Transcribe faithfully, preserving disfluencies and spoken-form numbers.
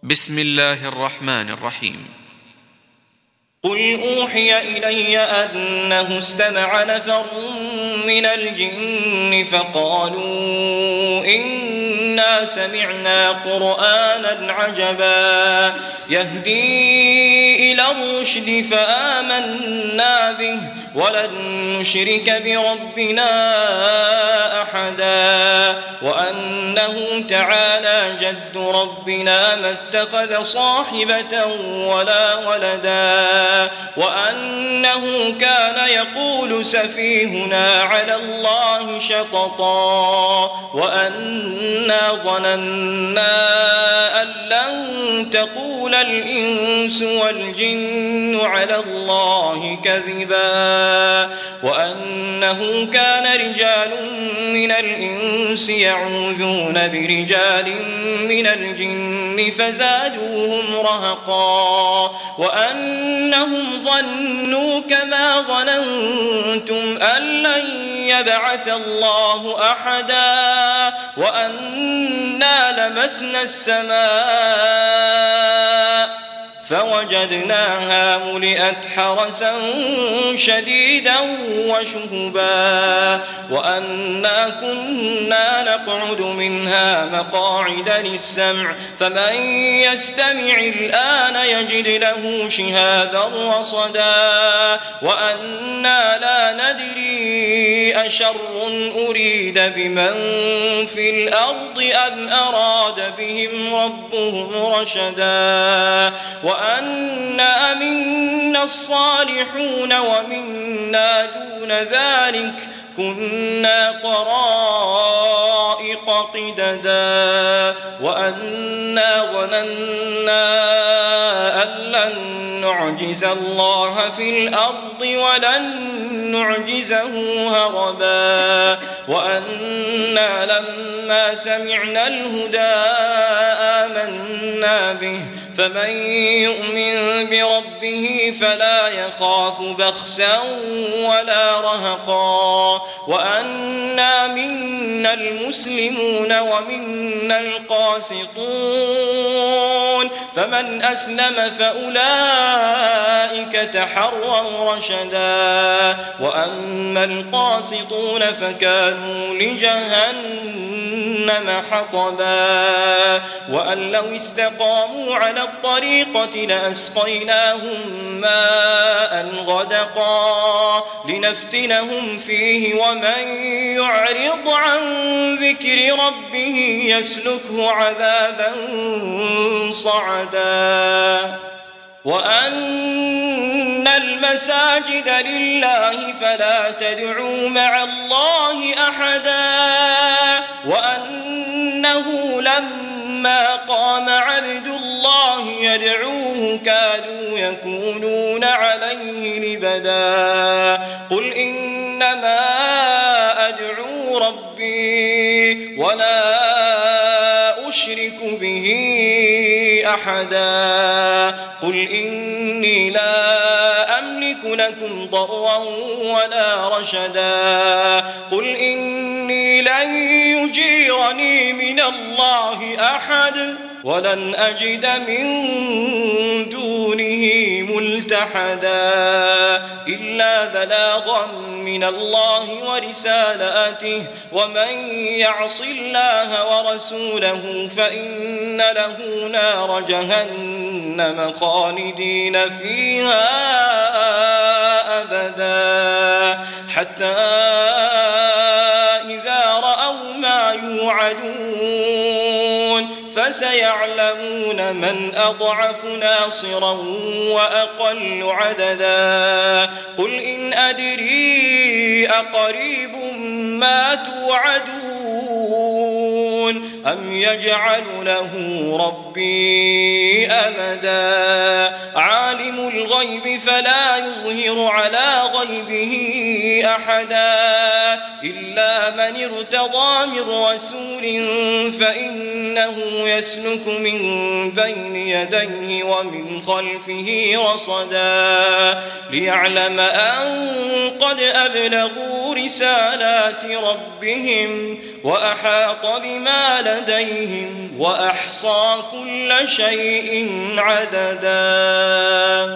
بسم الله الرحمن الرحيم. قل أوحي إلي أنه استمع نفر من الجن فقالوا إنا سمعنا قرآنا عجبا يهدي إلى الرشد فآمنا به ولن نشرك بربنا أحدا وأنه تعالى جد ربنا ما اتخذ صاحبة ولا ولدا وأنه كان يقول سفيهنا على الله شططا وأنا ظننا أن لن تقول الإنس والجن على الله كذبا وأنه كان رجال من الإنس يعوذون برجال من الجن فزادوهم رهقا وأنهم ظنوا كما ظننتم أن لن يبعث الله أحدا وأنا لمسنا السماء فوجدناها ملئت حرسا شديدا وشهبا وأنا كنا نقعد منها مقاعد للسمع فمن يستمع الآن يجد له شهابا رصدا وأنا لا ندري أشر أريد بمن في الأرض أم أراد بهم ربهم رشدا وأنا منا الصالحون ومنا دون ذلك كنا طرائق قددا وأنا ظننا أن لن نعجز الله في الأرض ولن نعجزه هربا وأنا لما سمعنا الهدى آمنا به فمن يؤمن بربه فلا يخاف بخسا ولا رهقا وأنا منا المسلمون ومنا القاسطون فمن أسلم فأولئك تحروا رشدا وأما القاسطون فكانوا لجهنم حطبا وأن لو استقاموا على الطريقة لأسقيناهم ماء غدقا لنفتنهم فيه ومن يعرض عن ذكر ربه يسلكه عذابا صعدا وأن المساجد لله فلا تدعوا مع الله أحدا وأنه لما قام عبد الله يدعوه كادوا يكونون عليه لبدا قل إنما أدعو ربي ولا أشرك به أحدا قل إني لا أملك لكم ضرا ولا رشدا قل إني لن يجيرني من الله أحد ولن أجد من دونه ملتحدا إلا بلاغا من الله ورسالاته ومن يعص الله ورسوله فإن له نار جهنم خالدين فيها أبدا حتى إذا رأوا ما يوعدون فسيعلمون من أضعف ناصرا وأقل عددا قل إن أدري أقريب ما توعدون أم يجعل له ربي أمدا عالم الغيب فلا يظهر على غيبه أحدا إلا من ارتضى من رسول فإنه يسلك من بين يديه ومن خلفه رصدا ليعلم أن قد أبلغوا رسالات ربهم وأحاط بما لديهم وأحصى كل شيء عددا.